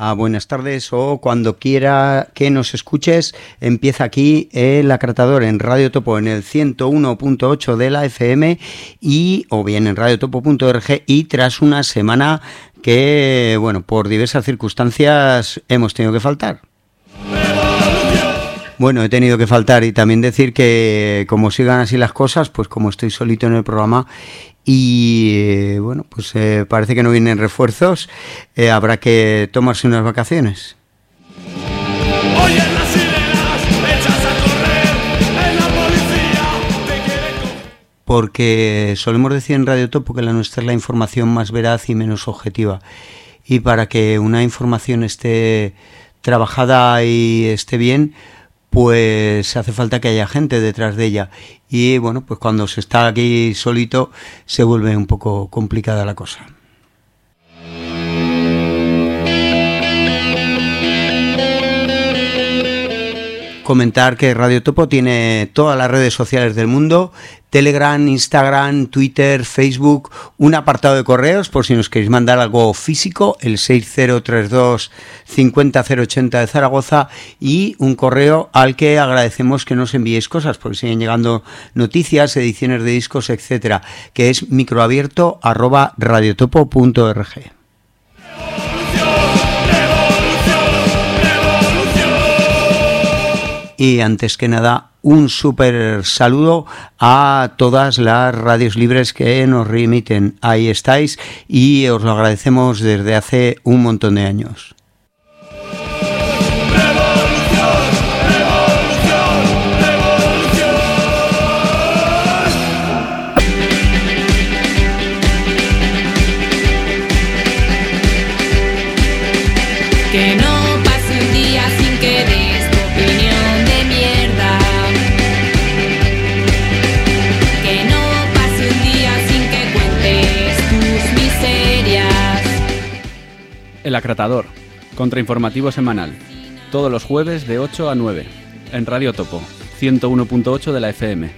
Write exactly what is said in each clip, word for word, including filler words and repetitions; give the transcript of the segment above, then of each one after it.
Hola, buenas tardes o cuando quiera que nos escuches, empieza aquí el Acratador en Radio Topo en el ciento uno punto ocho de la F M y o bien en radiotopo punto org, y tras una semana que, bueno, por diversas circunstancias hemos tenido que faltar. Bueno, he tenido que faltar y también decir que como sigan así las cosas, pues como estoy solito en el programa y eh, bueno, pues eh, parece que no vienen refuerzos, eh, habrá que tomarse unas vacaciones. Oye, las sirenas, echas a correr, en la policía te quiere coger. Porque solemos decir en Radio Topo que la nuestra es la información más veraz y menos objetiva. Y para que una información esté trabajada y esté bien, pues hace falta que haya gente detrás de ella. Y bueno, pues cuando se está aquí solito se vuelve un poco complicada la cosa. Comentar que Radio Topo tiene todas las redes sociales del mundo: Telegram, Instagram, Twitter, Facebook, un apartado de correos por si nos queréis mandar algo físico, el seis cero tres dos cinco cero cero ochenta de Zaragoza, y un correo al que agradecemos que nos enviéis cosas porque siguen llegando noticias, ediciones de discos, etcétera, que es microabierto arroba radiotopo punto org. Y antes que nada, un súper saludo a todas las radios libres que nos reemiten. Ahí estáis y os lo agradecemos desde hace un montón de años. Que no pase un día sin que des tu opinión. El Acratador, contrainformativo semanal, todos los jueves de ocho a nueve, en Radio Topo, ciento uno punto ocho de la F M.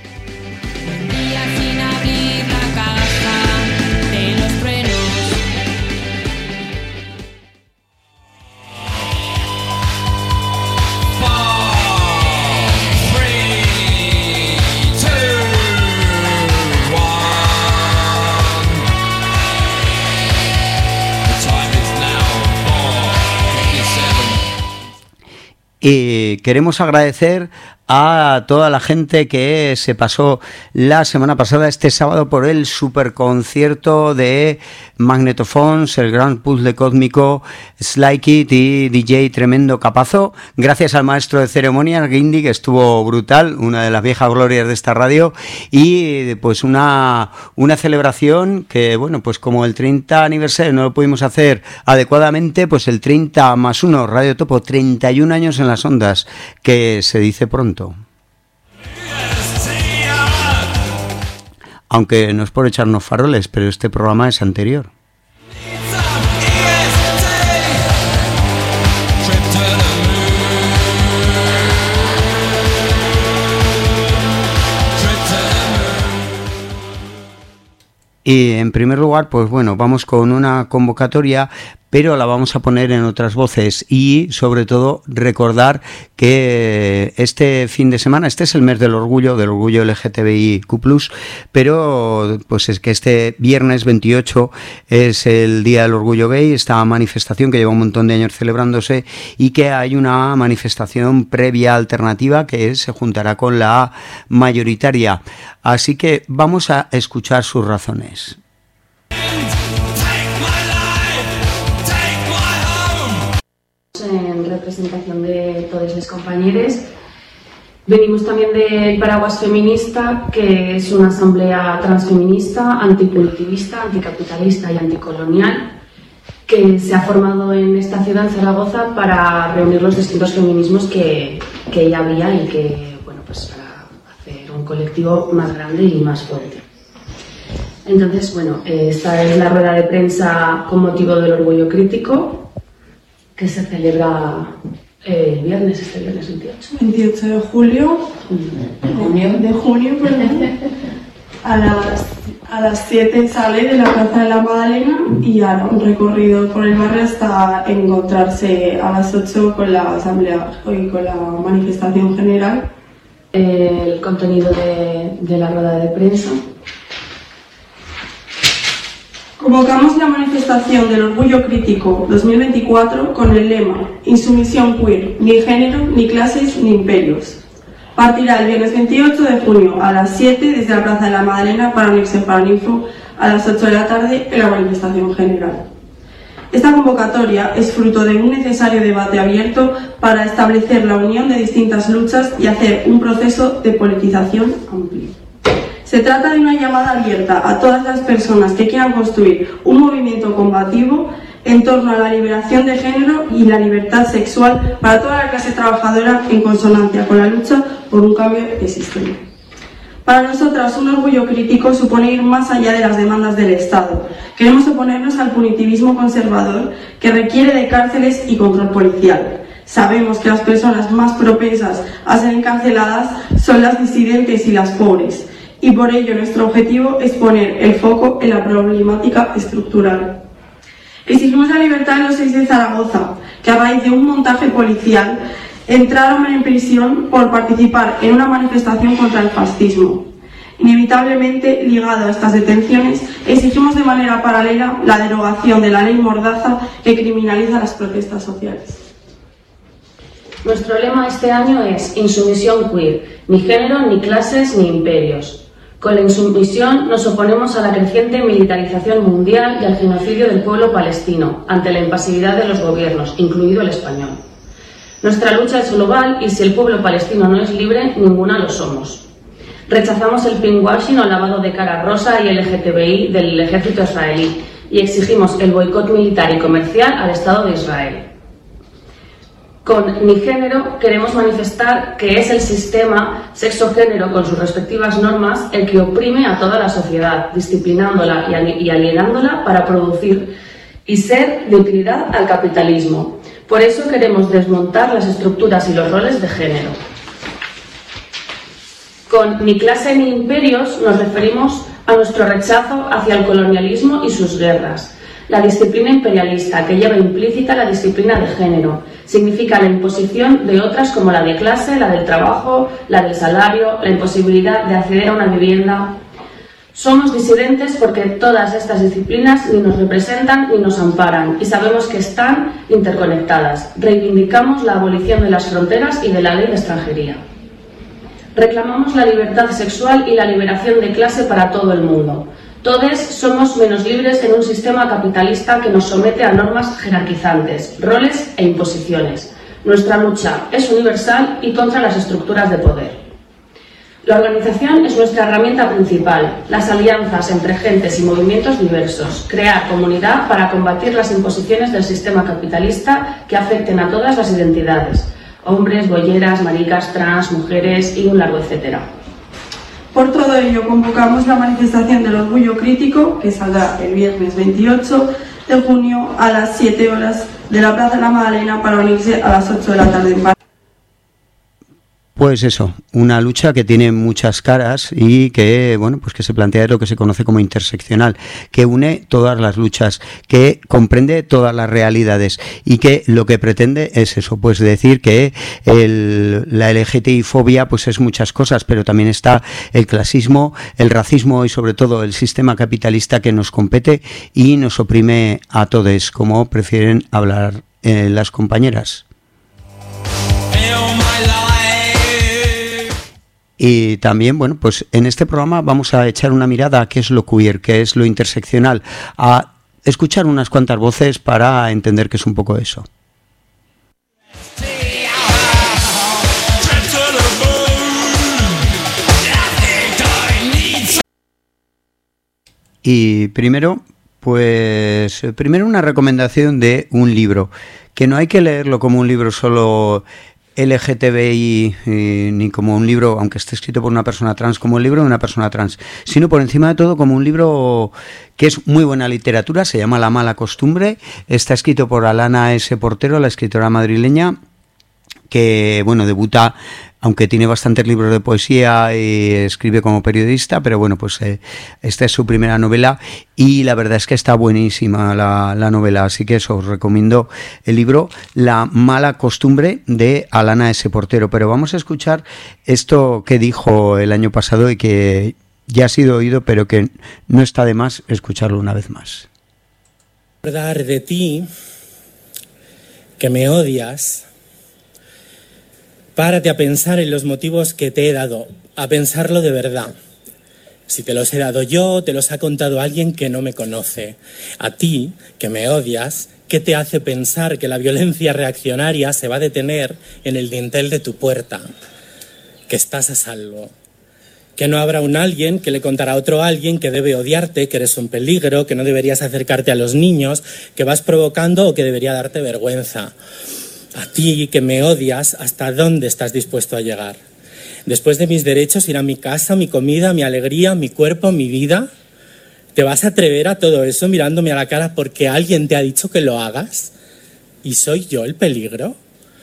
Y queremos agradecer a toda la gente que se pasó la semana pasada, este sábado, por el superconcierto de Magnetophones, el gran puzzle cósmico, Sly Kid y D J Tremendo Capazo. Gracias al maestro de ceremonias, Guindy, que estuvo brutal, una de las viejas glorias de esta radio, y pues una, una celebración que, bueno, pues como el treinta aniversario no lo pudimos hacer adecuadamente, pues el treinta más uno, Radio Topo, treinta y un años en las ondas, que se dice pronto. Aunque no es por echarnos faroles, pero este programa es anterior. Y en primer lugar, pues bueno, vamos con una convocatoria, pero la vamos a poner en otras voces y sobre todo recordar que este fin de semana, este es el mes del orgullo, del orgullo L G T B I Q plus, pero pues es que este viernes veintiocho es el Día del Orgullo Gay, esta manifestación que lleva un montón de años celebrándose, y que hay una manifestación previa alternativa que se juntará con la mayoritaria. Así que vamos a escuchar sus razones. En representación de todos los compañeros, venimos también del Paraguas Feminista, que es una asamblea transfeminista, anticultivista, anticapitalista y anticolonial, que se ha formado en esta ciudad, en Zaragoza, para reunir los distintos feminismos que, que ya había y que, bueno, pues para hacer un colectivo más grande y más fuerte. Entonces, bueno, esta es la rueda de prensa con motivo del orgullo crítico, que se celebra eh, el viernes, este viernes veintiocho. veintiocho de julio, de junio, de junio, perdón, a las, A las siete sale de la Plaza de la Magdalena y hará un recorrido por el barrio hasta encontrarse a las ocho con la asamblea y con la manifestación general. El contenido de, de la rueda de prensa. Convocamos la manifestación del Orgullo Crítico dos mil veinticuatro con el lema Insumisión queer, ni género, ni clases, ni imperios. Partirá el viernes veintiocho de junio a las siete desde la Plaza de la Magdalena para unirse en Paraninfo a las ocho de la tarde en la manifestación general. Esta convocatoria es fruto de un necesario debate abierto para establecer la unión de distintas luchas y hacer un proceso de politización amplio. Se trata de una llamada abierta a todas las personas que quieran construir un movimiento combativo en torno a la liberación de género y la libertad sexual para toda la clase trabajadora en consonancia con la lucha por un cambio de sistema. Para nosotras, un orgullo crítico supone ir más allá de las demandas del Estado. Queremos oponernos al punitivismo conservador que requiere de cárceles y control policial. Sabemos que las personas más propensas a ser encarceladas son las disidentes y las pobres, y por ello nuestro objetivo es poner el foco en la problemática estructural. Exigimos la libertad de los seis de Zaragoza, que a raíz de un montaje policial entraron en prisión por participar en una manifestación contra el fascismo. Inevitablemente, ligado a estas detenciones, exigimos de manera paralela la derogación de la ley Mordaza que criminaliza las protestas sociales. Nuestro lema este año es Insumisión queer, ni género, ni clases, ni imperios. Con la insumisión nos oponemos a la creciente militarización mundial y al genocidio del pueblo palestino, ante la impasividad de los gobiernos, incluido el español. Nuestra lucha es global y si el pueblo palestino no es libre, ninguna lo somos. Rechazamos el pinkwashing o lavado de cara rosa y L G T B I del ejército israelí y exigimos el boicot militar y comercial al Estado de Israel. Con Ni Género queremos manifestar que es el sistema sexo-género con sus respectivas normas el que oprime a toda la sociedad, disciplinándola y alienándola para producir y ser de utilidad al capitalismo. Por eso queremos desmontar las estructuras y los roles de género. Con Ni clase ni imperios nos referimos a nuestro rechazo hacia el colonialismo y sus guerras. La disciplina imperialista, que lleva implícita la disciplina de género, significa la imposición de otras como la de clase, la del trabajo, la del salario, la imposibilidad de acceder a una vivienda. Somos disidentes porque todas estas disciplinas ni nos representan ni nos amparan y sabemos que están interconectadas. Reivindicamos la abolición de las fronteras y de la ley de extranjería. Reclamamos la libertad sexual y la liberación de clase para todo el mundo. Todos somos menos libres en un sistema capitalista que nos somete a normas jerarquizantes, roles e imposiciones. Nuestra lucha es universal y contra las estructuras de poder. La organización es nuestra herramienta principal, las alianzas entre gentes y movimientos diversos, crear comunidad para combatir las imposiciones del sistema capitalista que afecten a todas las identidades, hombres, bolleras, maricas, trans, mujeres y un largo etcétera. Por todo ello, convocamos la manifestación del Orgullo Crítico, que saldrá el viernes veintiocho de junio a las siete horas de la Plaza de la Magdalena para unirse a las ocho de la tarde en París. Pues eso, una lucha que tiene muchas caras y que, bueno, pues que se plantea lo que se conoce como interseccional, que une todas las luchas, que comprende todas las realidades y que lo que pretende es eso, pues decir que el, la L G T B I fobia pues es muchas cosas, pero también está el clasismo, el racismo y sobre todo el sistema capitalista que nos compete y nos oprime a todos, como prefieren hablar eh, las compañeras. Y también, bueno, pues en este programa vamos a echar una mirada a qué es lo queer, qué es lo interseccional, a escuchar unas cuantas voces para entender qué es un poco eso. Y primero, pues primero una recomendación de un libro, que no hay que leerlo como un libro solo L G T B I eh, ni como un libro, aunque esté escrito por una persona trans, como el libro de una persona trans, sino por encima de todo como un libro que es muy buena literatura, se llama La mala costumbre, está escrito por Alana S. Portero, la escritora madrileña, que bueno, debuta aunque tiene bastantes libros de poesía y escribe como periodista, pero bueno, pues eh, esta es su primera novela y la verdad es que está buenísima la, la novela, así que eso, os recomiendo el libro La mala costumbre de Alana S. Portero. Pero vamos a escuchar esto que dijo el año pasado y que ya ha sido oído, pero que no está de más escucharlo una vez más. Recordar de ti que me odias. Párate a pensar en los motivos que te he dado, a pensarlo de verdad. Si te los he dado yo, te los ha contado alguien que no me conoce. A ti, que me odias, ¿qué te hace pensar que la violencia reaccionaria se va a detener en el dintel de tu puerta? Que estás a salvo. Que no habrá un alguien que le contará a otro alguien que debe odiarte, que eres un peligro, que no deberías acercarte a los niños, que vas provocando o que debería darte vergüenza. A ti, que me odias, ¿hasta dónde estás dispuesto a llegar? Después de mis derechos, ir a mi casa, mi comida, mi alegría, mi cuerpo, mi vida. ¿Te vas a atrever a todo eso mirándome a la cara porque alguien te ha dicho que lo hagas? ¿Y soy yo el peligro?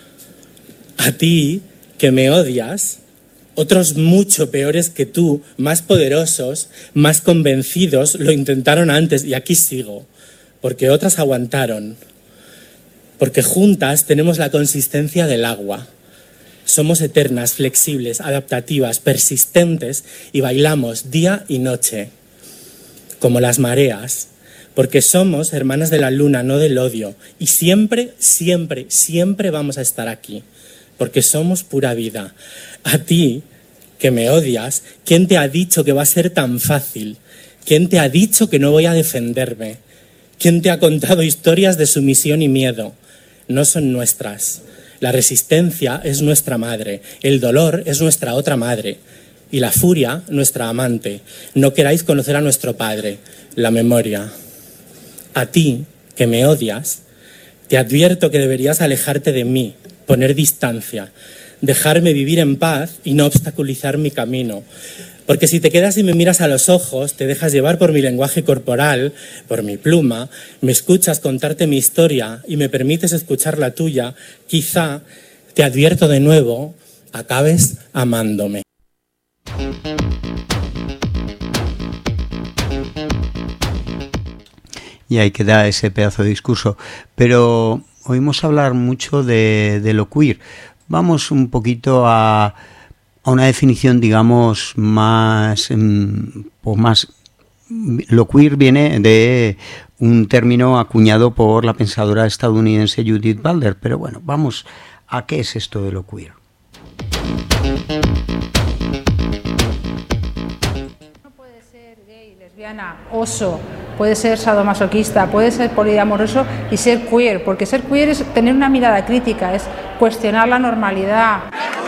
A ti, que me odias, otros mucho peores que tú, más poderosos, más convencidos, lo intentaron antes y aquí sigo, porque otras aguantaron. Porque juntas tenemos la consistencia del agua. Somos eternas, flexibles, adaptativas, persistentes y bailamos día y noche, como las mareas, porque somos hermanas de la luna, no del odio. Y siempre, siempre, siempre vamos a estar aquí, porque somos pura vida. A ti, que me odias, ¿quién te ha dicho que va a ser tan fácil? ¿Quién te ha dicho que no voy a defenderme? ¿Quién te ha contado historias de sumisión y miedo? No son nuestras. La resistencia es nuestra madre, el dolor es nuestra otra madre y la furia nuestra amante. No queráis conocer a nuestro padre, la memoria. A ti, que me odias, te advierto que deberías alejarte de mí, poner distancia, dejarme vivir en paz y no obstaculizar mi camino. Porque si te quedas y me miras a los ojos, te dejas llevar por mi lenguaje corporal, por mi pluma, me escuchas contarte mi historia y me permites escuchar la tuya, quizá, te advierto de nuevo, acabes amándome. Y ahí queda ese pedazo de discurso. Pero oímos hablar mucho de, de lo queer. Vamos un poquito a... a una definición, digamos, más, pues más... Lo queer viene de un término acuñado por la pensadora estadounidense Judith Butler, pero bueno, vamos a qué es esto de lo queer. No puede ser gay, lesbiana, oso, puede ser sadomasoquista, puede ser poliamoroso y ser queer, porque ser queer es tener una mirada crítica, es cuestionar la normalidad.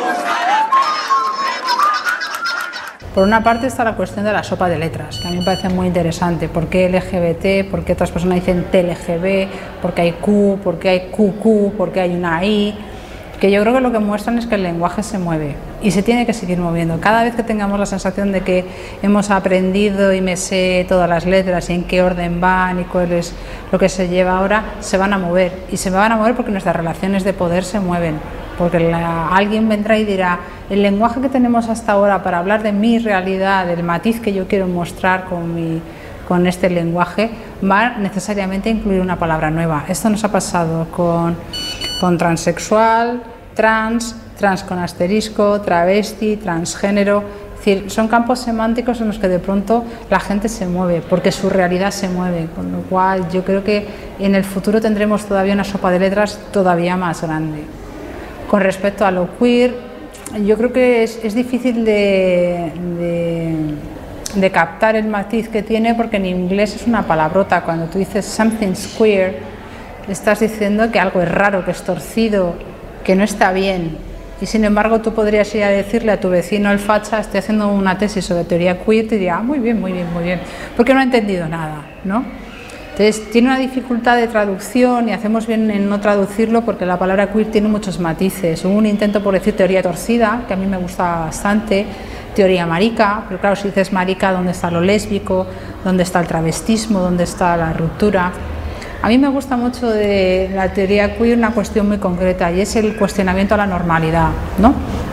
Por una parte está la cuestión de la sopa de letras, que a mí me parece muy interesante. ¿Por qué L G B T? ¿Por qué otras personas dicen T L G B? ¿Por qué hay Q? ¿Por qué hay Q Q? ¿Por qué hay una I? Que yo creo que lo que muestran es que el lenguaje se mueve y se tiene que seguir moviendo. Cada vez que tengamos la sensación de que hemos aprendido y me sé todas las letras y en qué orden van y cuál es lo que se lleva ahora, se van a mover. Y se van a mover porque nuestras relaciones de poder se mueven. Porque la, alguien vendrá y dirá, el lenguaje que tenemos hasta ahora para hablar de mi realidad, del matiz que yo quiero mostrar con, mi, con este lenguaje, va necesariamente a incluir una palabra nueva. Esto nos ha pasado con, con transexual, trans, trans con asterisco, travesti, transgénero. Es decir, son campos semánticos en los que de pronto la gente se mueve, porque su realidad se mueve, con lo cual yo creo que en el futuro tendremos todavía una sopa de letras todavía más grande. Con respecto a lo queer, yo creo que es, es difícil de, de, de captar el matiz que tiene, porque en inglés es una palabrota. Cuando tú dices something's queer, estás diciendo que algo es raro, que es torcido, que no está bien. Y sin embargo tú podrías ir a decirle a tu vecino el facha, estoy haciendo una tesis sobre teoría queer, te diría, ah, muy bien, muy bien, muy bien, porque no ha entendido nada, ¿no? Entonces tiene una dificultad de traducción y hacemos bien en no traducirlo porque la palabra queer tiene muchos matices. Hubo un intento por decir teoría torcida, que a mí me gusta bastante, teoría marica, pero claro, si dices marica, ¿dónde está lo lésbico? ¿Dónde está el travestismo? ¿Dónde está la ruptura? A mí me gusta mucho de la teoría queer una cuestión muy concreta y es el cuestionamiento a la normalidad, ¿no?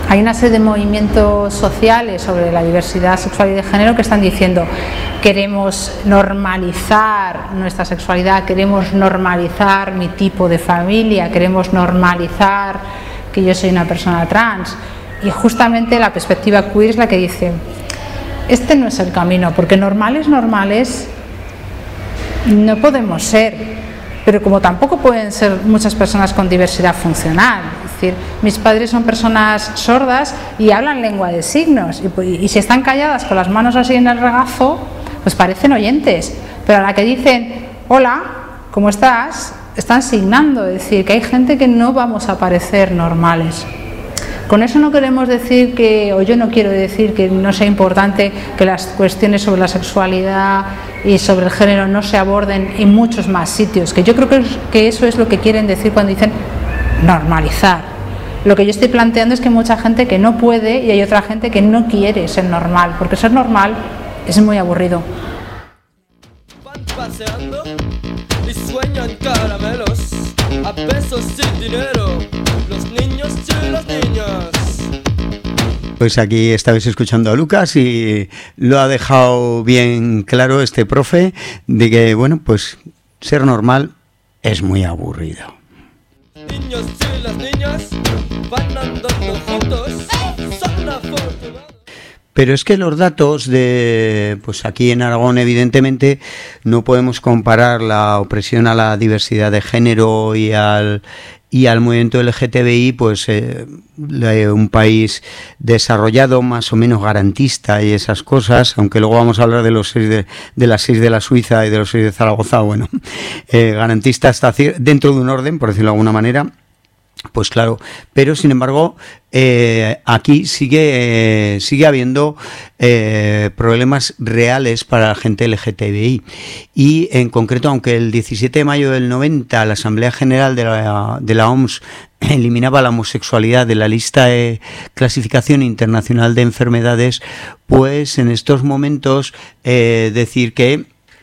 hay una serie de movimientos sociales sobre la diversidad sexual y de género que están diciendo: queremos normalizar nuestra sexualidad, queremos normalizar mi tipo de familia, queremos normalizar que yo soy una persona trans. Y justamente la perspectiva queer es la que dice: este no es el camino, porque normales, normales no podemos ser, pero como tampoco pueden ser muchas personas con diversidad funcional. Es decir, mis padres son personas sordas y hablan lengua de signos, y, y si están calladas con las manos así en el regazo, pues parecen oyentes, pero a la que dicen hola, ¿cómo estás?, están signando. Es decir, que hay gente que no vamos a parecer normales. Con eso no queremos decir que, o yo no quiero decir que no sea importante que las cuestiones sobre la sexualidad y sobre el género no se aborden en muchos más sitios, que yo creo que, que eso es lo que quieren decir cuando dicen normalizar. Lo que yo estoy planteando es que hay mucha gente que no puede y hay otra gente que no quiere ser normal, porque ser normal es muy aburrido. Van paseando y sueñan caramelos a pesos sin dinero, los niños y las niñas. Pues aquí estabais escuchando a Lucas y lo ha dejado bien claro este profe de que, bueno, pues ser normal es muy aburrido. Niños y las niñas van andando juntos, son afortunados. Pero es que los datos de, pues aquí en Aragón evidentemente no podemos comparar la opresión a la diversidad de género y al y al movimiento L G T B I, pues eh, un país desarrollado, más o menos garantista y esas cosas, aunque luego vamos a hablar de los seis de, de las seis de la Suiza y de los seis de Zaragoza. Bueno, eh, garantista está dentro de un orden, por decirlo de alguna manera. Pues claro, pero sin embargo eh, aquí sigue eh, sigue habiendo eh, problemas reales para la gente L G T B I, y en concreto, aunque el diecisiete de mayo del noventa la Asamblea General de la, de la O M S eliminaba la homosexualidad de la lista de clasificación internacional de enfermedades, pues en estos momentos eh, decir que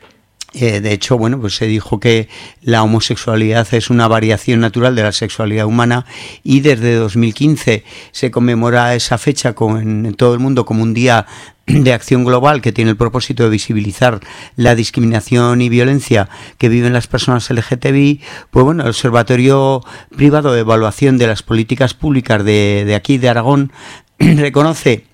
Eh, de hecho, bueno, pues se dijo que la homosexualidad es una variación natural de la sexualidad humana, y desde dos mil quince se conmemora esa fecha con, en todo el mundo como un día de acción global que tiene el propósito de visibilizar la discriminación y violencia que viven las personas L G T B I. Pues bueno, el Observatorio Privado de Evaluación de las Políticas Públicas de, de aquí, de Aragón, reconoce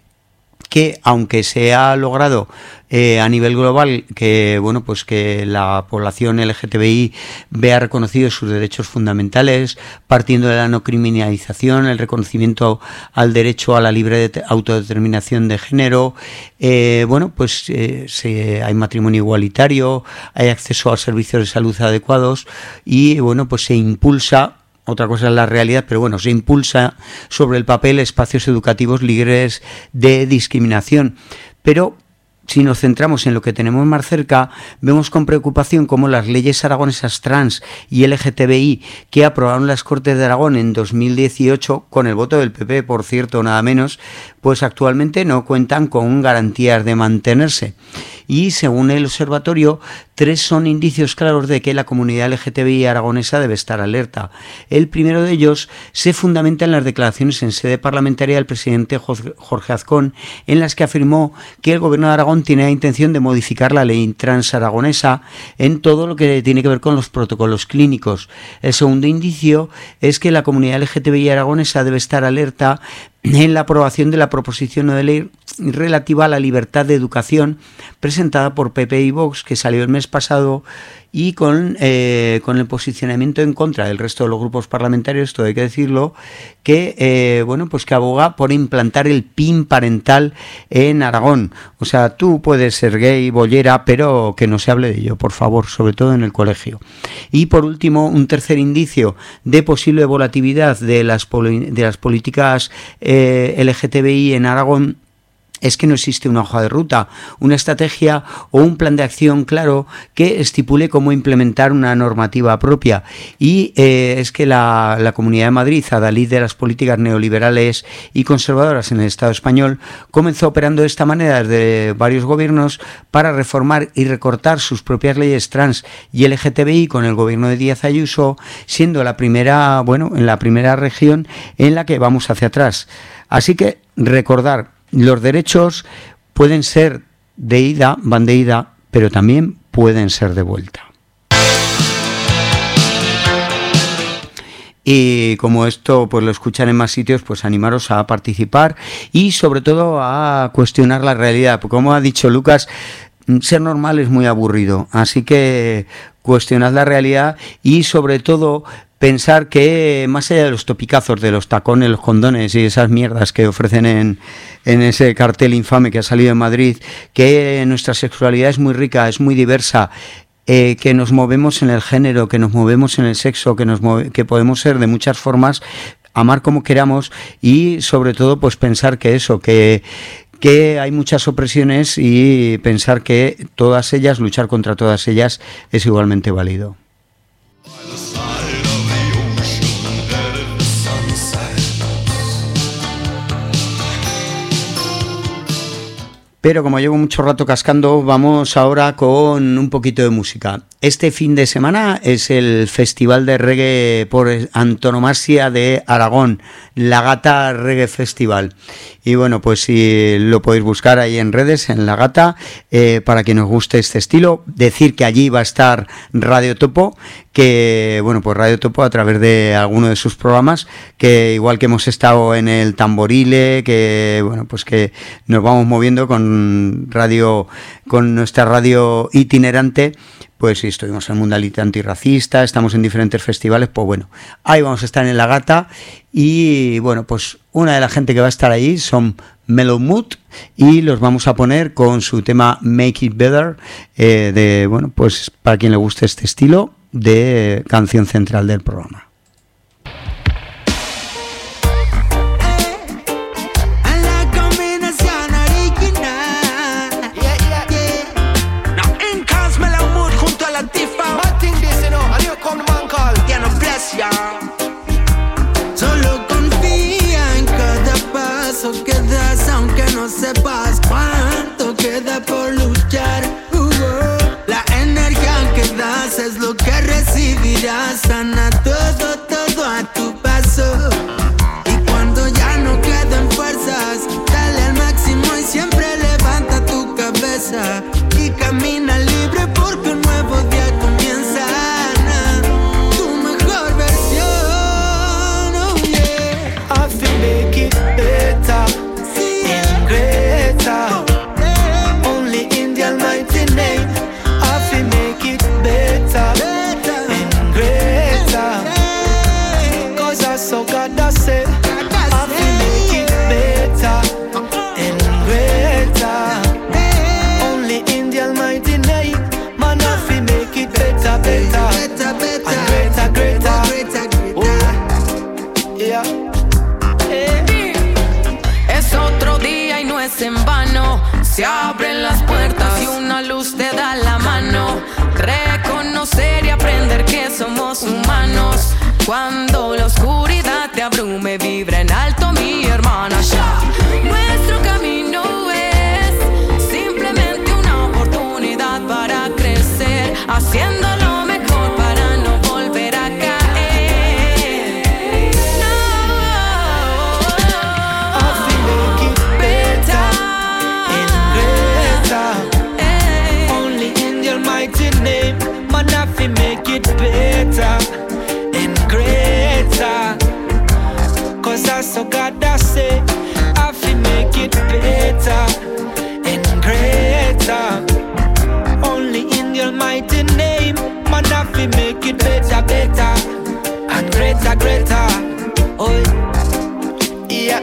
que aunque se ha logrado eh, a nivel global que bueno pues que la población L G T B I vea reconocidos sus derechos fundamentales, partiendo de la no criminalización, el reconocimiento al derecho a la libre autodeterminación de género, eh, bueno pues eh, se, hay matrimonio igualitario, hay acceso a servicios de salud adecuados, y bueno pues se impulsa. Otra cosa es la realidad, pero bueno, se impulsa sobre el papel espacios educativos libres de discriminación. Pero si nos centramos en lo que tenemos más cerca, vemos con preocupación cómo las leyes aragonesas trans y L G T B I que aprobaron las Cortes de Aragón en dos mil dieciocho, con el voto del P P, por cierto, nada menos, pues actualmente no cuentan con garantías de mantenerse. Y según el observatorio, tres son indicios claros de que la comunidad L G T B I aragonesa debe estar alerta. El primero de ellos se fundamenta en las declaraciones en sede parlamentaria del presidente Jorge Azcón, en las que afirmó que el gobierno de Aragón tiene la intención de modificar la ley trans aragonesa en todo lo que tiene que ver con los protocolos clínicos. El segundo indicio es que la comunidad L G T B I aragonesa debe estar alerta en la aprobación de la proposición de ley relativa a la libertad de educación presentada por P P y Vox, que salió el mes pasado, y con, eh, con el posicionamiento en contra del resto de los grupos parlamentarios, esto hay que decirlo, que eh, bueno pues que aboga por implantar el P I N parental en Aragón. O sea, tú puedes ser gay, bollera, pero que no se hable de ello, por favor, sobre todo en el colegio. Y por último, un tercer indicio de posible volatilidad de las, de las políticas eh, L G T B I en Aragón es que no existe una hoja de ruta, una estrategia o un plan de acción claro que estipule cómo implementar una normativa propia. Y eh, es que la, la Comunidad de Madrid, adalid de las políticas neoliberales y conservadoras en el Estado español, comenzó operando de esta manera desde varios gobiernos para reformar y recortar sus propias leyes trans y L G T B I con el gobierno de Díaz Ayuso, siendo la primera, bueno, en la primera región en la que vamos hacia atrás. Así que recordar, los derechos pueden ser de ida, van de ida, pero también pueden ser de vuelta. Y como esto pues lo escuchan en más sitios, pues animaros a participar y sobre todo a cuestionar la realidad. Porque como ha dicho Lucas, ser normal es muy aburrido, así que cuestionad la realidad y sobre todo pensar que más allá de los topicazos, de los tacones, los condones y esas mierdas que ofrecen en, en ese cartel infame que ha salido en Madrid, que nuestra sexualidad es muy rica, es muy diversa, eh, que nos movemos en el género, que nos movemos en el sexo, que, nos move, que podemos ser de muchas formas, amar como queramos y sobre todo pues pensar que eso, que... que hay muchas opresiones y pensar que todas ellas, luchar contra todas ellas es igualmente válido. Pero como llevo mucho rato cascando, vamos ahora con un poquito de música. Este fin de semana es el Festival de Reggae por antonomasia de Aragón, La Gata Reggae Festival. Y bueno, pues si lo podéis buscar ahí en redes, en La Gata, eh, para quien os guste este estilo. Decir que allí va a estar Radio Topo, que bueno, pues Radio Topo a través de alguno de sus programas, que igual que hemos estado en el Tamborile, que bueno, pues que nos vamos moviendo con radio, con nuestra radio itinerante. Pues sí, estuvimos en el Mundialito Antirracista, estamos en diferentes festivales, pues bueno, ahí vamos a estar en La Gata y bueno, pues una de la gente que va a estar ahí son Mellow Mood y los vamos a poner con su tema Make It Better, eh, de bueno, pues para quien le guste este estilo de canción central del programa. Solo confía en cada paso que das, aunque no sepas cuánto queda por luchar. Uh, uh, la energía que das es lo que recibirás. Sana todo, todo a tu paso. Y cuando ya no queden fuerzas, dale al máximo y siempre levanta tu cabeza. Y camina libre porque un nuevo día comienza. Make it better and greater. Only in the almighty name. I feel make it better and greater. Cause I saw God that said I feel make it better and greater. Only in the almighty name. Man, I feel make it better, better and greater, greater. Oh, yeah. Es otro día y no es en vano. Se abren las puertas y una luz te da la mano. Reconocer y aprender que somos humanos. Cuando la oscuridad te abrume, vibra en alto mi hermana. Ya. Nuestro camino es simplemente una oportunidad para crecer, haciéndolo mejor para no volver a caer. Name, man, I feel make it better and greater. Cause I saw God that say I feel make it better and greater. Only in the almighty name, man, I feel make it better, better and greater, greater. Oh, yeah.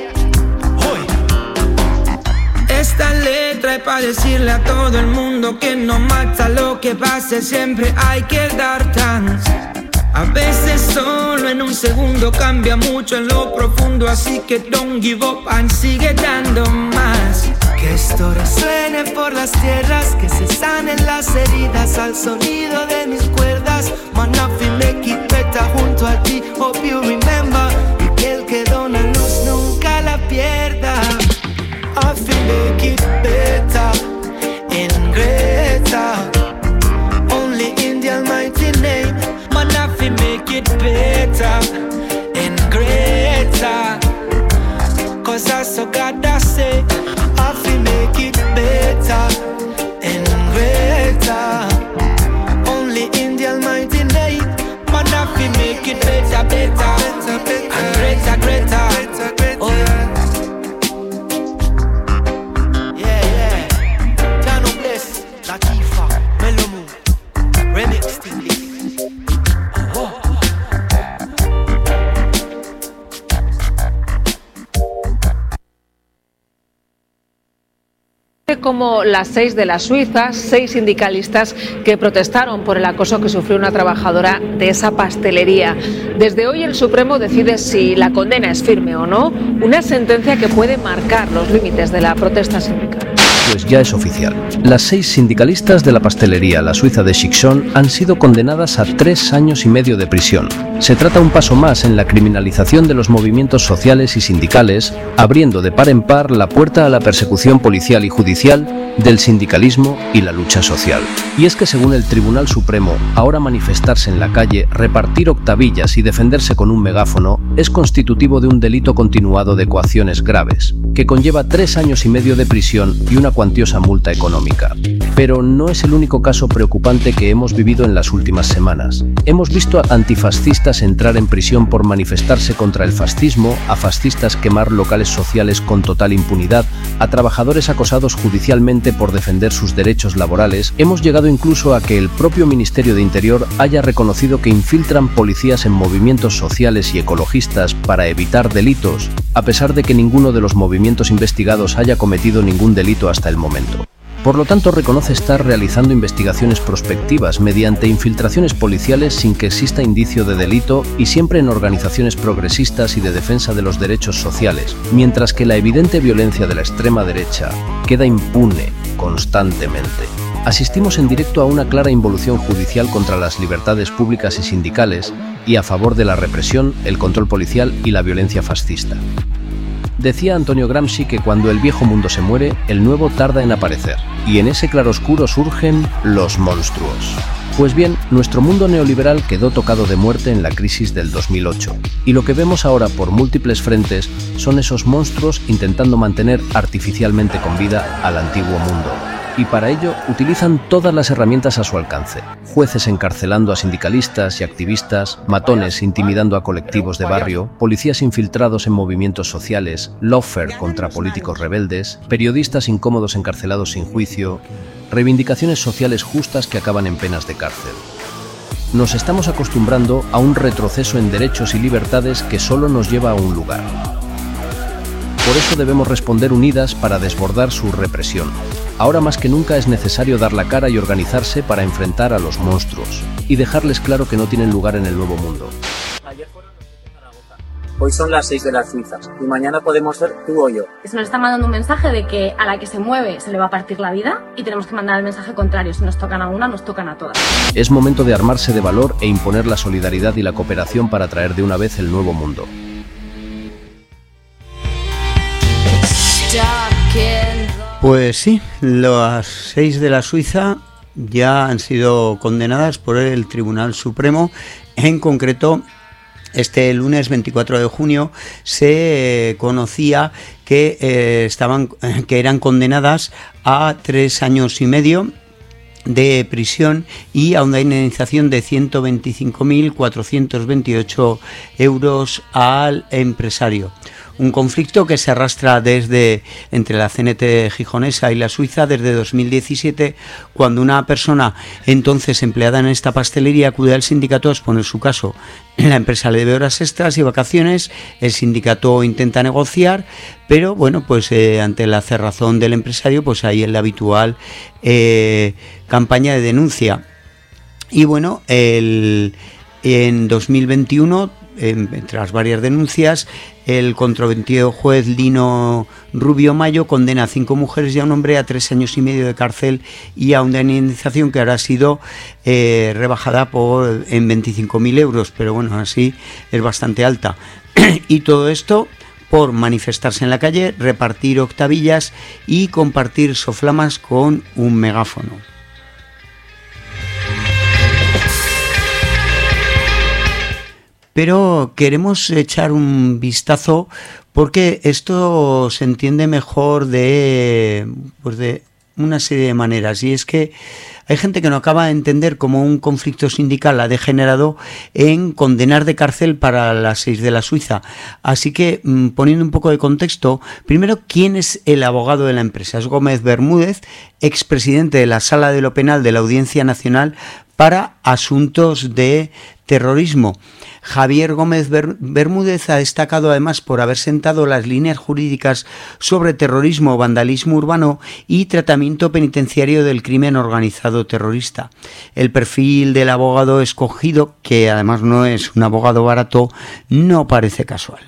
Esta letra es para decirle a todo el mundo que no mata lo que pase, siempre hay que dar chance. A veces solo en un segundo cambia mucho en lo profundo, así que don't give up and sigue dando más. Que esto resuene por las tierras, que se sanen las heridas al sonido de mis cuerdas. Man, I feel make it better junto a ti, hope you remember. Y que el que dona luz nunca la pierda. I feel make it better in Greta. Only in the almighty name. Man, I feel make it better in Greta. Cause that's what God does say. I feel make it better and greater. Only in the almighty name. Man, I feel make it better, better, better, better, and greater, greater, greater, greater. Oh, yeah. Yeah, yeah. Jano Bless, Latifa, Melomu, remix thing. Oh. Como las seis de la Suiza, seis sindicalistas que protestaron por el acoso que sufrió una trabajadora de esa pastelería. Desde hoy el Supremo decide si la condena es firme o no, una sentencia que puede marcar los límites de la protesta sindical. Pues ya es oficial. Las seis sindicalistas de la pastelería La Suiza de Chixón han sido condenadas a tres años y medio de prisión. Se trata un paso más en la criminalización de los movimientos sociales y sindicales, abriendo de par en par la puerta a la persecución policial y judicial del sindicalismo y la lucha social. Y es que según el Tribunal Supremo, ahora manifestarse en la calle, repartir octavillas y defenderse con un megáfono es constitutivo de un delito continuado de coacciones graves, que conlleva tres años y medio de prisión y una cuantiosa multa económica. Pero no es el único caso preocupante que hemos vivido en las últimas semanas. Hemos visto a antifascistas entrar en prisión por manifestarse contra el fascismo, a fascistas quemar locales sociales con total impunidad, a trabajadores acosados judicialmente por defender sus derechos laborales. Hemos llegado incluso a que el propio Ministerio de Interior haya reconocido que infiltran policías en movimientos sociales y ecologistas para evitar delitos, a pesar de que ninguno de los movimientos investigados haya cometido ningún delito hasta el momento. Por lo tanto, reconoce estar realizando investigaciones prospectivas mediante infiltraciones policiales sin que exista indicio de delito y siempre en organizaciones progresistas y de defensa de los derechos sociales, mientras que la evidente violencia de la extrema derecha queda impune constantemente. Asistimos en directo a una clara involución judicial contra las libertades públicas y sindicales y a favor de la represión, el control policial y la violencia fascista. Decía Antonio Gramsci que cuando el viejo mundo se muere, el nuevo tarda en aparecer, y en ese claroscuro surgen los monstruos. Pues bien, nuestro mundo neoliberal quedó tocado de muerte en la crisis del dos mil ocho, y lo que vemos ahora por múltiples frentes son esos monstruos intentando mantener artificialmente con vida al antiguo mundo. Y para ello utilizan todas las herramientas a su alcance. Jueces encarcelando a sindicalistas y activistas, matones intimidando a colectivos de barrio, policías infiltrados en movimientos sociales, lawfare contra políticos rebeldes, periodistas incómodos encarcelados sin juicio, reivindicaciones sociales justas que acaban en penas de cárcel. Nos estamos acostumbrando a un retroceso en derechos y libertades que solo nos lleva a un lugar. Por eso debemos responder unidas para desbordar su represión. Ahora más que nunca es necesario dar la cara y organizarse para enfrentar a los monstruos y dejarles claro que no tienen lugar en el nuevo mundo. Ayer fueron los seis de Zaragoza. Hoy son las seis de las Suizas y mañana podemos ser tú o yo. Se nos está mandando un mensaje de que a la que se mueve se le va a partir la vida y tenemos que mandar el mensaje contrario. Si nos tocan a una, nos tocan a todas. Es momento de armarse de valor e imponer la solidaridad y la cooperación para traer de una vez el nuevo mundo. Pues sí, las seis de la Suiza ya han sido condenadas por el Tribunal Supremo. En concreto, este lunes veinticuatro de junio se eh, conocía que eh, estaban, que eran condenadas a tres años y medio de prisión y a una indemnización de ciento veinticinco mil cuatrocientos veintiocho euros al empresario. Un conflicto que se arrastra desde entre la C N T gijonesa y la Suiza desde dos mil diecisiete, cuando una persona entonces empleada en esta pastelería acude al sindicato a exponer su caso. La empresa le debe horas extras y vacaciones, el sindicato intenta negociar, pero bueno, pues eh, ante la cerrazón del empresario, pues ahí es la habitual eh, campaña de denuncia. Y bueno, el, en dos mil veintiuno eh, tras varias denuncias, el controvertido juez Lino Rubio Mayo condena a cinco mujeres y a un hombre a tres años y medio de cárcel y a una indemnización que ahora ha sido eh, rebajada por, en veinticinco mil euros, pero bueno, así es bastante alta. Y todo esto por manifestarse en la calle, repartir octavillas y compartir soflamas con un megáfono. Pero queremos echar un vistazo porque esto se entiende mejor de, pues de una serie de maneras, y es que hay gente que no acaba de entender cómo un conflicto sindical ha degenerado en condenar de cárcel para las seis de la Suiza. Así que, poniendo un poco de contexto, primero, ¿quién es el abogado de la empresa? Es Gómez Bermúdez, expresidente de la Sala de lo Penal de la Audiencia Nacional para Asuntos de Terrorismo. Javier Gómez Ber- Bermúdez ha destacado además por haber sentado las líneas jurídicas sobre terrorismo, vandalismo urbano y tratamiento penitenciario del crimen organizado terrorista. El perfil del abogado escogido, que además no es un abogado barato, no parece casual.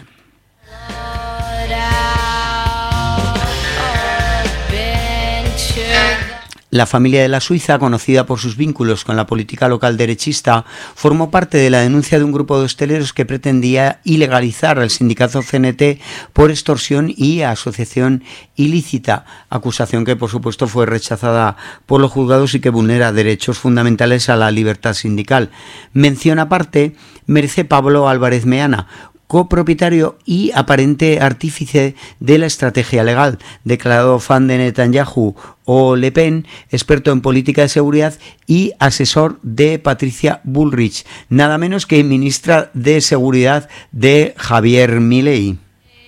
La familia de la Suiza, conocida por sus vínculos con la política local derechista, formó parte de la denuncia de un grupo de hosteleros que pretendía ilegalizar al sindicato C N T por extorsión y asociación ilícita, acusación que por supuesto fue rechazada por los juzgados y que vulnera derechos fundamentales a la libertad sindical. Mención aparte merece Pablo Álvarez Meana, copropietario y aparente artífice de la estrategia legal, declarado fan de Netanyahu o Le Pen, experto en política de seguridad y asesor de Patricia Bullrich, nada menos que ministra de Seguridad de Javier Milei.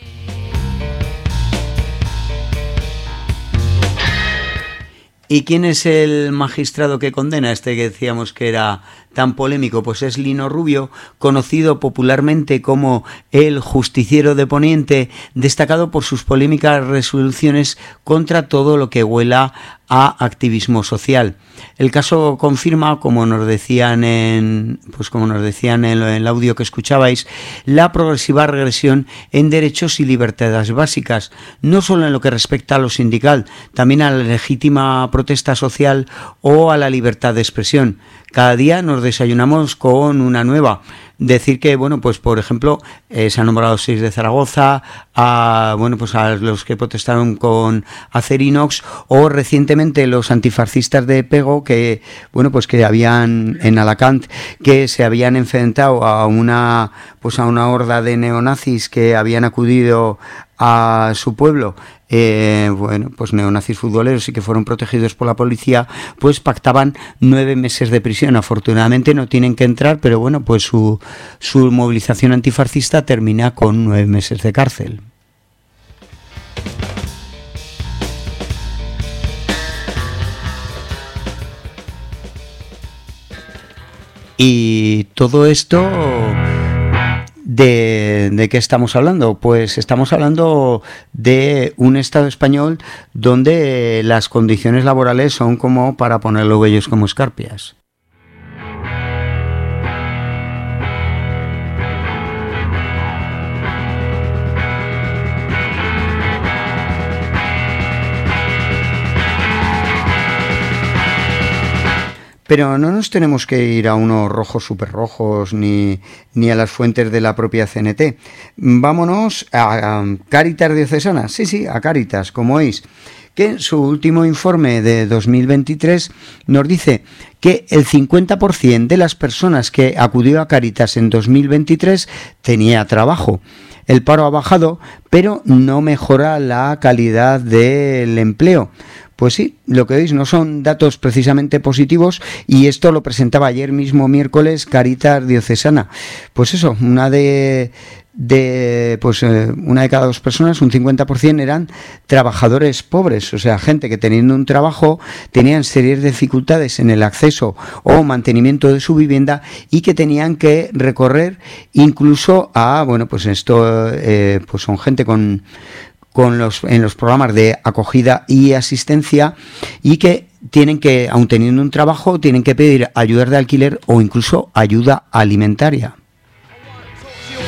¿Y quién es el magistrado que condena este que decíamos que era tan polémico? Pues es Lino Rubio, conocido popularmente como el justiciero de Poniente, destacado por sus polémicas resoluciones contra todo lo que huela a activismo social. El caso confirma, como nos decían en, pues como nos decían en el audio que escuchabais, la progresiva regresión en derechos y libertades básicas, no solo en lo que respecta a lo sindical, también a la legítima protesta social o a la libertad de expresión. Cada día nos desayunamos con una nueva. Decir que, bueno, pues por ejemplo, eh, se han nombrado seis de Zaragoza, a, bueno, pues a los que protestaron con Acerinox, o recientemente los antifascistas de Pego, que, bueno, pues que habían, en Alacant, que se habían enfrentado a una, pues a una horda de neonazis que habían acudido a su pueblo. Eh, bueno, pues neonazis futboleros y que fueron protegidos por la policía, pues pactaban nueve meses de prisión. Afortunadamente no tienen que entrar, pero bueno, pues su, su movilización antifascista termina con nueve meses de cárcel. Y todo esto... ¿De, ¿De qué estamos hablando? Pues estamos hablando de un Estado español donde las condiciones laborales son como para ponerlo bellos como escarpias. Pero no nos tenemos que ir a unos rojos súper rojos ni, ni a las fuentes de la propia C N T. Vámonos a, a Cáritas Diocesana. Sí, sí, a Cáritas, como veis, que en su último informe de dos mil veintitrés nos dice que el cincuenta por ciento de las personas que acudió a Cáritas en dos mil veintitrés tenía trabajo. El paro ha bajado, pero no mejora la calidad del empleo. Pues sí, lo que veis no son datos precisamente positivos, y esto lo presentaba ayer mismo miércoles Cáritas Diocesana. Pues eso, una de, de pues eh, una de cada dos personas, un cincuenta por ciento, eran trabajadores pobres, o sea, gente que teniendo un trabajo tenían serias dificultades en el acceso o mantenimiento de su vivienda y que tenían que recorrer incluso a, bueno, pues esto eh, pues son gente con con los en los programas de acogida y asistencia, y que tienen que, aun teniendo un trabajo, tienen que pedir ayudas de alquiler o incluso ayuda alimentaria.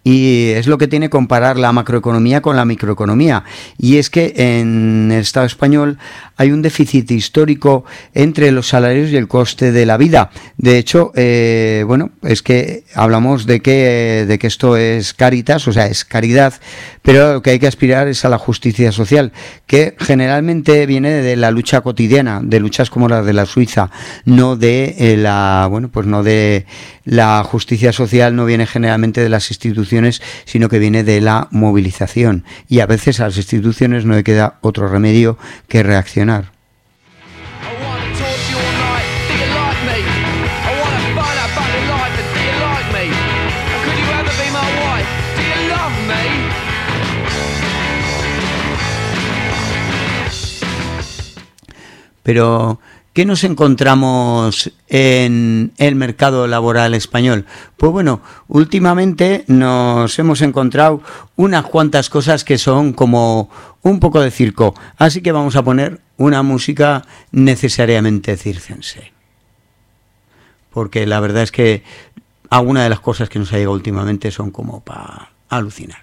Y es lo que tiene comparar la macroeconomía con la microeconomía. Y es que en el Estado español hay un déficit histórico entre los salarios y el coste de la vida. De hecho, eh, bueno, es que hablamos de que, de que esto es caritas, o sea, es caridad, pero lo que hay que aspirar es a la justicia social, que generalmente viene de la lucha cotidiana, de luchas como la de la Suiza, no de eh, la, bueno, pues no de la justicia social, no viene generalmente de las instituciones, sino que viene de la movilización. Y a veces a las instituciones no le queda otro remedio que reaccionar. Pero ¿qué nos encontramos en el mercado laboral español? Pues bueno, últimamente nos hemos encontrado unas cuantas cosas que son como un poco de circo. Así que vamos a poner una música necesariamente circense. Porque la verdad es que algunas de las cosas que nos ha llegado últimamente son como para alucinar.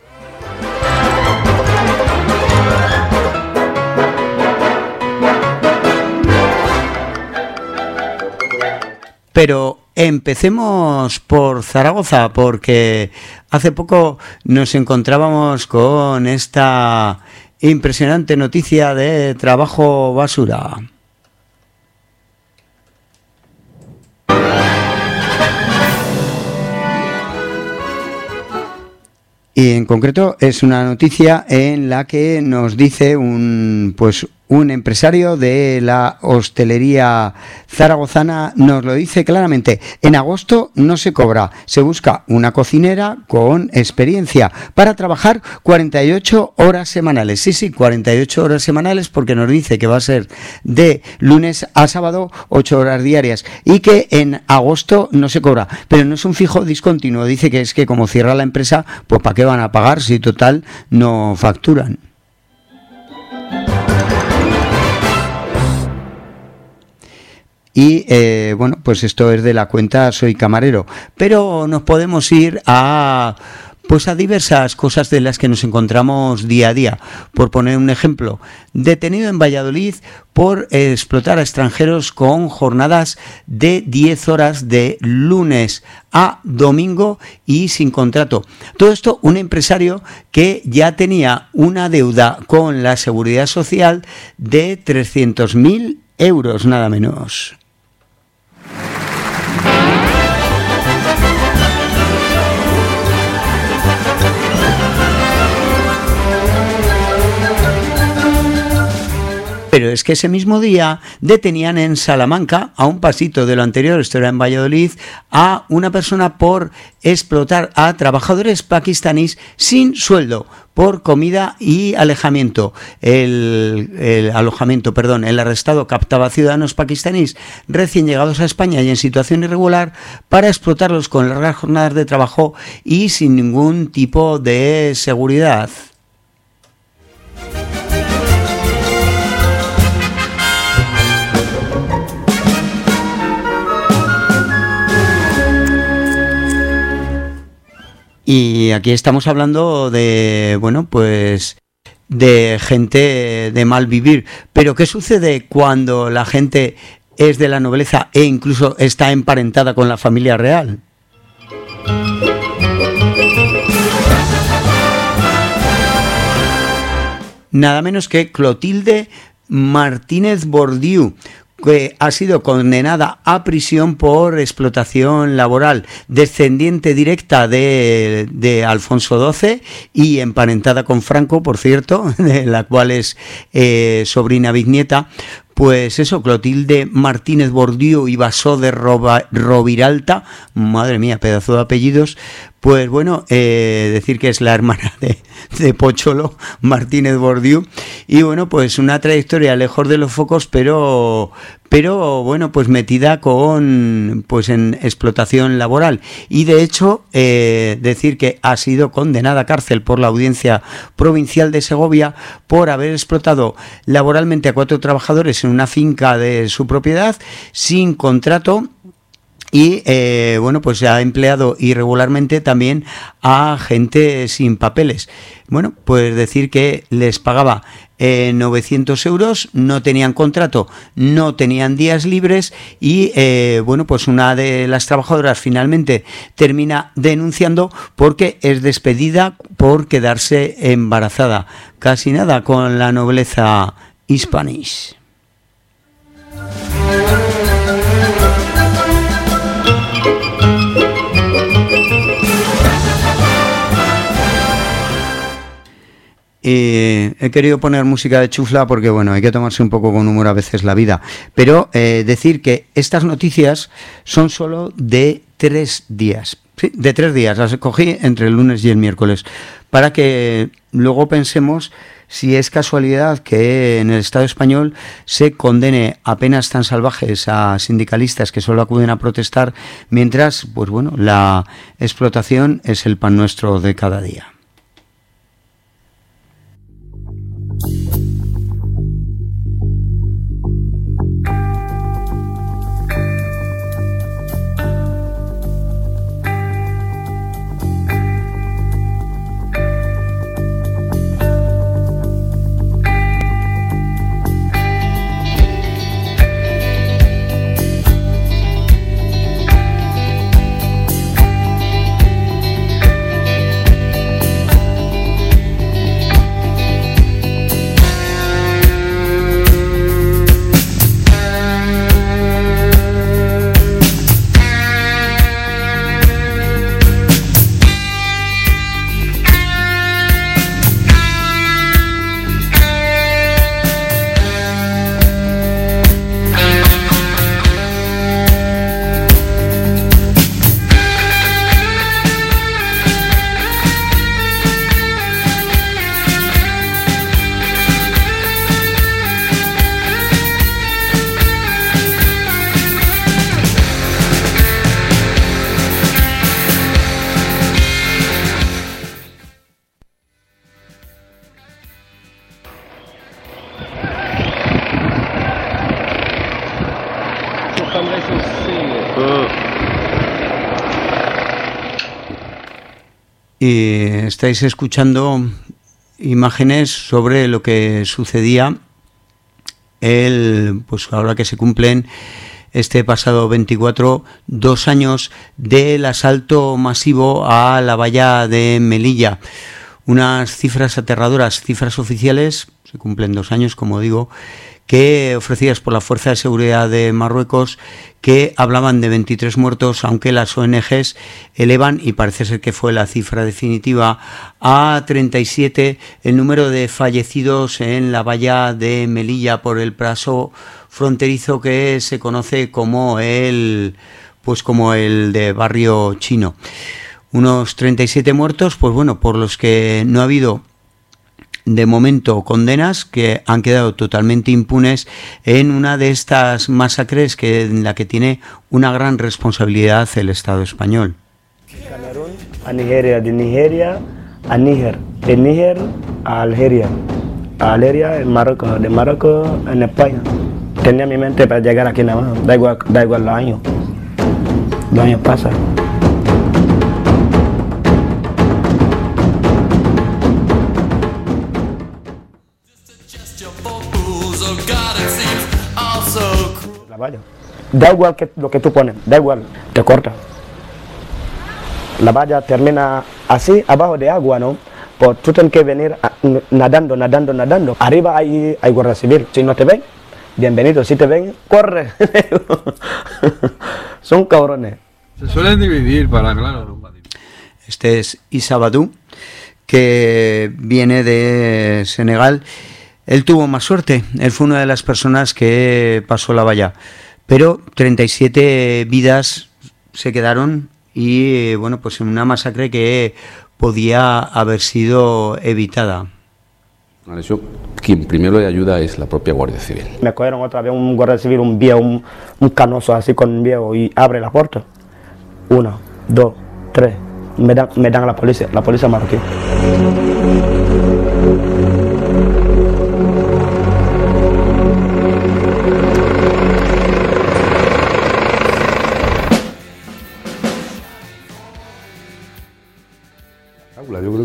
Pero empecemos por Zaragoza, porque hace poco nos encontrábamos con esta impresionante noticia de trabajo basura. Y en concreto es una noticia en la que nos dice un pues un empresario de la hostelería zaragozana, nos lo dice claramente: en agosto no se cobra, se busca una cocinera con experiencia para trabajar cuarenta y ocho horas semanales. Sí, sí, cuarenta y ocho horas semanales, porque nos dice que va a ser de lunes a sábado, ocho horas diarias, y que en agosto no se cobra, pero no es un fijo discontinuo. Dice que es que como cierra la empresa, pues ¿para qué van a pagar si total no facturan? Y eh, bueno, pues esto es de la cuenta Soy Camarero, pero nos podemos ir a pues a diversas cosas de las que nos encontramos día a día. Por poner un ejemplo, detenido en Valladolid por explotar a extranjeros con jornadas de diez horas de lunes a domingo y sin contrato. Todo esto un empresario que ya tenía una deuda con la Seguridad Social de trescientos mil euros, nada menos. Pero es que ese mismo día detenían en Salamanca, a un pasito de lo anterior, esto era en Valladolid, a una persona por explotar a trabajadores pakistaníes sin sueldo, por comida y alejamiento. El, el alojamiento, perdón, el arrestado captaba ciudadanos pakistaníes recién llegados a España y en situación irregular para explotarlos con largas jornadas de trabajo y sin ningún tipo de seguridad. Y aquí estamos hablando de, bueno, pues de gente de mal vivir. Pero ¿qué sucede cuando la gente es de la nobleza e incluso está emparentada con la familia real? Nada menos que Clotilde Martínez Bordiú, que ha sido condenada a prisión por explotación laboral, descendiente directa de, de Alfonso doce y emparentada con Franco, por cierto, de la cual es eh, sobrina bisnieta. Pues eso, Clotilde Martínez Bordiú y Basó de Roba, Roviralta, madre mía, pedazo de apellidos. Pues bueno, eh, decir que es la hermana de, de Pocholo Martínez Bordiú. Y bueno, pues una trayectoria lejos de los focos, pero pero bueno, pues metida con pues en explotación laboral. Y de hecho, eh, decir que ha sido condenada a cárcel por la Audiencia Provincial de Segovia por haber explotado laboralmente a cuatro trabajadores en una finca de su propiedad sin contrato y eh, bueno, pues ha empleado irregularmente también a gente sin papeles. Bueno, pues decir que les pagaba eh, novecientos euros, no tenían contrato, no tenían días libres y eh, bueno, pues una de las trabajadoras finalmente termina denunciando porque es despedida por quedarse embarazada. Casi nada con la nobleza hispanic. Eh, he querido poner música de chufla porque bueno, hay que tomarse un poco con humor a veces la vida, pero eh, decir que estas noticias son solo de tres días, sí, de tres días, las escogí entre el lunes y el miércoles, para que luego pensemos si es casualidad que en el Estado español se condene a penas tan salvajes a sindicalistas que solo acuden a protestar, mientras, pues bueno, la explotación es el pan nuestro de cada día. Y estáis escuchando imágenes sobre lo que sucedía el, pues ahora que se cumplen este pasado veinticuatro, dos años del asalto masivo a la valla de Melilla. Unas cifras aterradoras, cifras oficiales, se cumplen dos años, como digo, que ofrecidas por la Fuerza de Seguridad de Marruecos, que hablaban de veintitrés muertos, aunque las O N Ges elevan, y parece ser que fue la cifra definitiva, a treinta y siete el número de fallecidos en la valla de Melilla por el paso fronterizo que se conoce como el, pues como el de Barrio Chino. Unos treinta y siete muertos, pues bueno, por los que no ha habido de momento condenas, que han quedado totalmente impunes en una de estas masacres que en la que tiene una gran responsabilidad el Estado español. Camerún a Nigeria, de Nigeria a Níger, de Níger a Algeria, a Algeria en Marruecos, de Marruecos en España. Tenía mi mente para llegar aquí nada más, da igual, da igual los años, los años pasan. La valla. Da igual que lo que tú pones, da igual, te corta. La valla termina así, abajo de agua, ¿no? Pues tú tienes que venir a, nadando, nadando, nadando. Arriba hay, hay guardia civil. Si no te ven, bienvenido. Si te ven, corre. Son cabrones. Se suelen dividir para, claro. Este es Issa Badou, que viene de Senegal. Él tuvo más suerte, él fue una de las personas que pasó la valla, pero treinta y siete vidas se quedaron y bueno, pues en una masacre que podía haber sido evitada. Eso, quien primero le ayuda es la propia Guardia Civil. Me cogieron otra vez un guardia civil, un viejo, un, un canoso así con un viejo y abre la puerta. Una, dos, tres, me dan, me dan a la policía, la policía marroquí.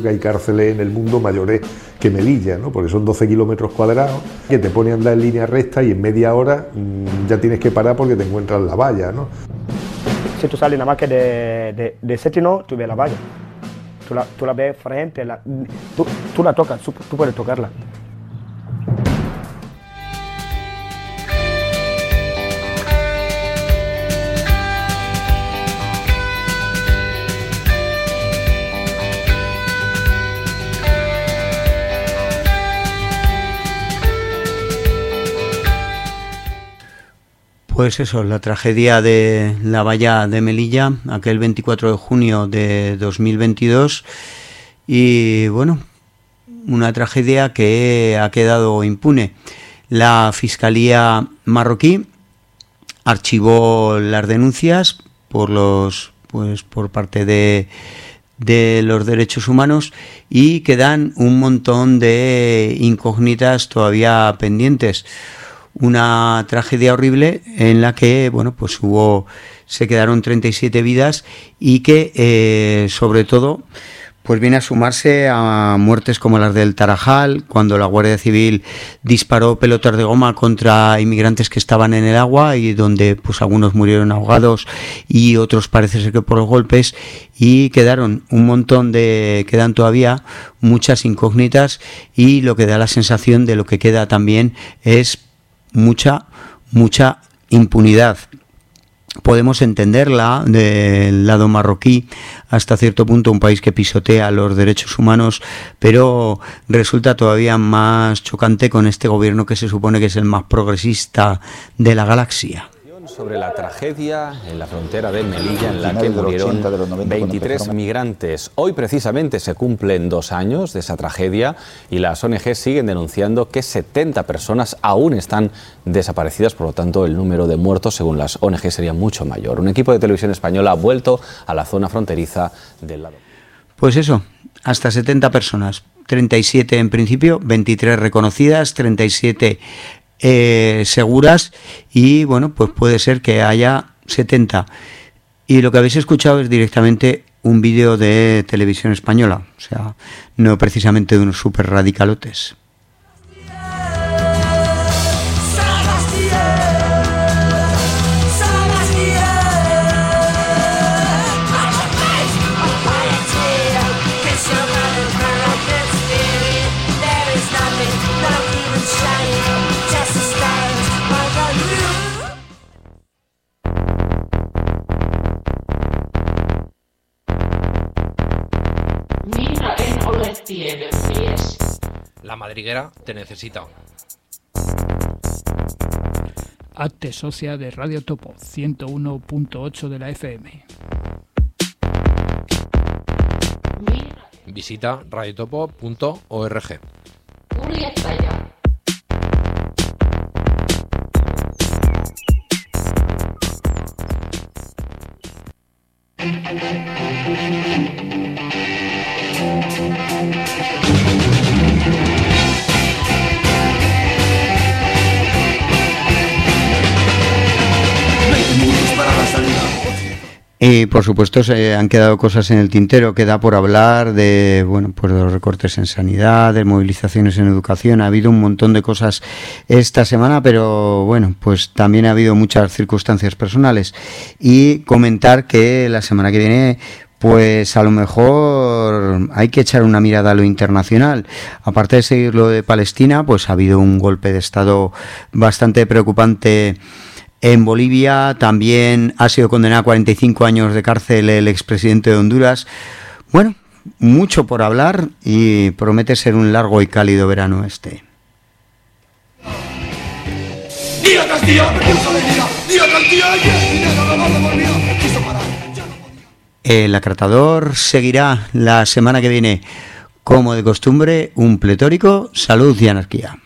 que hay cárceles en el mundo mayores que Melilla, ¿no? Porque son doce kilómetros cuadrados, que te pone a andar en línea recta y en media hora mmm, ya tienes que parar porque te encuentras la valla, ¿no? Si tú sales nada más que de, de, de Sétino, tú ves la valla. Tú la, tú la ves frente, la, tú, tú la tocas, tú, tú puedes tocarla. Pues eso, la tragedia de la valla de Melilla, aquel veinticuatro de junio de dos mil veintidós, y bueno, una tragedia que ha quedado impune. La Fiscalía marroquí archivó las denuncias por los, pues por parte de, de los derechos humanos, y quedan un montón de incógnitas todavía pendientes. Una tragedia horrible en la que, bueno, pues hubo, se quedaron treinta y siete vidas, y que eh, sobre todo pues viene a sumarse a muertes como las del Tarajal, cuando la Guardia Civil disparó pelotas de goma contra inmigrantes que estaban en el agua, y donde pues algunos murieron ahogados y otros parece ser que por los golpes, y quedaron un montón de, quedan todavía muchas incógnitas, y lo que da la sensación de lo que queda también es mucha, mucha impunidad. Podemos entenderla del lado marroquí, hasta cierto punto un país que pisotea los derechos humanos, pero resulta todavía más chocante con este gobierno que se supone que es el más progresista de la galaxia. Sobre la tragedia en la frontera de Melilla, en la que murieron veintitrés migrantes. Hoy precisamente se cumplen dos años de esa tragedia, y las O N G siguen denunciando que setenta personas aún están desaparecidas. Por lo tanto, el número de muertos, según las O N G, sería mucho mayor. Un equipo de televisión española ha vuelto a la zona fronteriza del lado. Pues eso, hasta setenta personas, treinta y siete en principio, veintitrés reconocidas, treinta y siete Eh, seguras, y bueno, pues puede ser que haya setenta. Y lo que habéis escuchado es directamente un vídeo de televisión española, o sea, no precisamente de unos super radicalotes. La madriguera te necesita. Hazte socia de Radio Topo ciento uno punto ocho de la F M. Visita radiotopo punto org. Y por supuesto se han quedado cosas en el tintero. Queda por hablar de, bueno, pues de los recortes en sanidad, de movilizaciones en educación. Ha habido un montón de cosas esta semana, pero bueno, pues también ha habido muchas circunstancias personales. Y comentar que la semana que viene, pues a lo mejor hay que echar una mirada a lo internacional. Aparte de seguir lo de Palestina, pues ha habido un golpe de Estado bastante preocupante en Bolivia. También ha sido condenado a cuarenta y cinco años de cárcel el expresidente de Honduras. Bueno, mucho por hablar, y promete ser un largo y cálido verano este. Día tras día, me pulso alegría, día tras día, y el dinero no vale por mí, quiso parar. El acratador seguirá la semana que viene, como de costumbre, un pletórico, salud y anarquía.